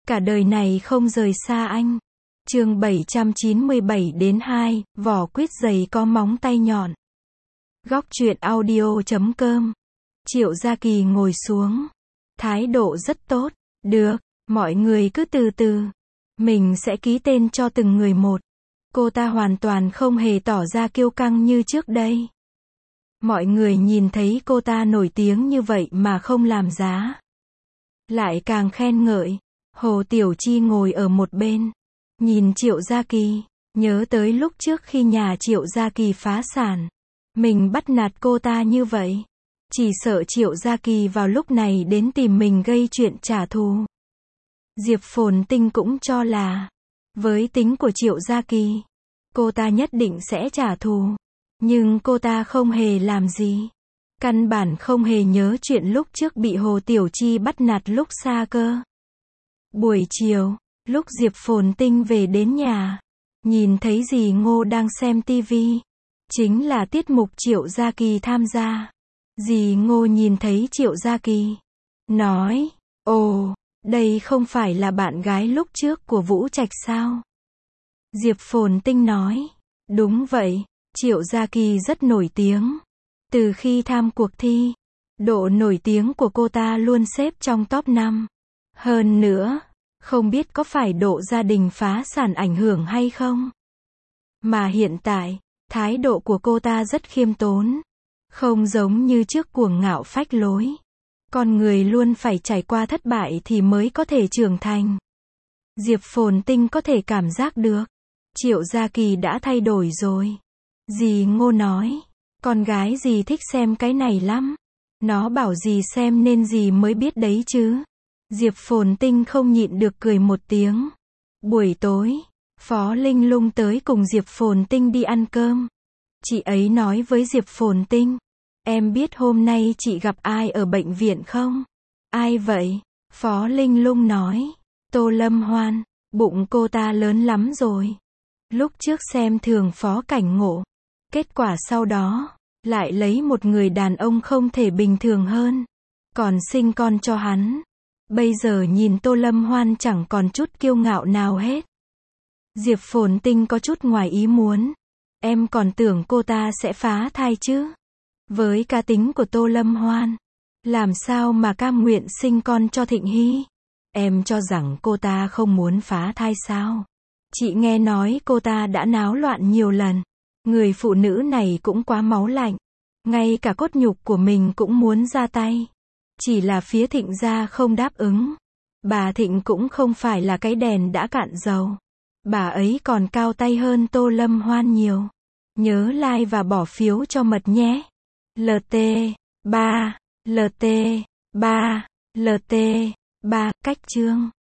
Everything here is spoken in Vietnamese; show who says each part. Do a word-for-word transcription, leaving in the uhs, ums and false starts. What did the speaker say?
Speaker 1: Cả đời này không rời xa anh. Chương bảy trăm chín mươi bảy đến hai, vỏ quýt dày có móng tay nhọn. Góc truyện audio chấm com. Triệu Gia Kỳ ngồi xuống. Thái độ rất tốt. Được, mọi người cứ từ từ. Mình sẽ ký tên cho từng người một. Cô ta hoàn toàn không hề tỏ ra kiêu căng như trước đây. Mọi người nhìn thấy cô ta nổi tiếng như vậy mà không làm giá. Lại càng khen ngợi. Hồ Tiểu Chi ngồi ở một bên. Nhìn Triệu Gia Kỳ. Nhớ tới lúc trước khi nhà Triệu Gia Kỳ phá sản. Mình bắt nạt cô ta như vậy. Chỉ sợ Triệu Gia Kỳ vào lúc này đến tìm mình gây chuyện trả thù. Diệp Phồn Tinh cũng cho là. Với tính của Triệu Gia Kỳ. Cô ta nhất định sẽ trả thù. Nhưng cô ta không hề làm gì. Căn bản không hề nhớ chuyện lúc trước bị Hồ Tiểu Chi bắt nạt lúc xa cơ. Buổi chiều, lúc Diệp Phồn Tinh về đến nhà, nhìn thấy dì Ngô đang xem tivi. Chính là tiết mục Triệu Gia Kỳ tham gia. Dì Ngô nhìn thấy Triệu Gia Kỳ. Nói, ồ, đây không phải là bạn gái lúc trước của Vũ Trạch sao? Diệp Phồn Tinh nói, đúng vậy, Triệu Gia Kỳ rất nổi tiếng. Từ khi tham cuộc thi, độ nổi tiếng của cô ta luôn xếp trong top năm. Hơn nữa, không biết có phải độ gia đình phá sản ảnh hưởng hay không? Mà hiện tại, thái độ của cô ta rất khiêm tốn. Không giống như trước cuồng ngạo phách lối. Con người luôn phải trải qua thất bại thì mới có thể trưởng thành. Diệp Phồn Tinh có thể cảm giác được. Triệu Gia Kỳ đã thay đổi rồi. Dì Ngô nói, con gái dì thích xem cái này lắm. Nó bảo dì xem nên dì mới biết đấy chứ. Diệp Phồn Tinh không nhịn được cười một tiếng. Buổi tối, Phó Linh Lung tới cùng Diệp Phồn Tinh đi ăn cơm. Chị ấy nói với Diệp Phồn Tinh, em biết hôm nay chị gặp ai ở bệnh viện không? Ai vậy? Phó Linh Lung nói, Tô Lâm Hoan. Bụng cô ta lớn lắm rồi. Lúc trước xem thường Phó Cảnh Ngộ. Kết quả sau đó, lại lấy một người đàn ông không thể bình thường hơn. Còn sinh con cho hắn. Bây giờ nhìn Tô Lâm Hoan chẳng còn chút kiêu ngạo nào hết. Diệp Phồn Tinh có chút ngoài ý muốn. Em còn tưởng cô ta sẽ phá thai chứ. Với cá tính của Tô Lâm Hoan, làm sao mà cam nguyện sinh con cho Thịnh Hy? Em cho rằng cô ta không muốn phá thai sao? Chị nghe nói cô ta đã náo loạn nhiều lần. Người phụ nữ này cũng quá máu lạnh. Ngay cả cốt nhục của mình cũng muốn ra tay. Chỉ là phía Thịnh gia không đáp ứng. Bà Thịnh cũng không phải là cái đèn đã cạn dầu. Bà ấy còn cao tay hơn Tô Lâm Hoan nhiều. Nhớ like và bỏ phiếu cho Mật nhé. lờ tê ba, lờ tê ba, lờ tê ba, cách chương.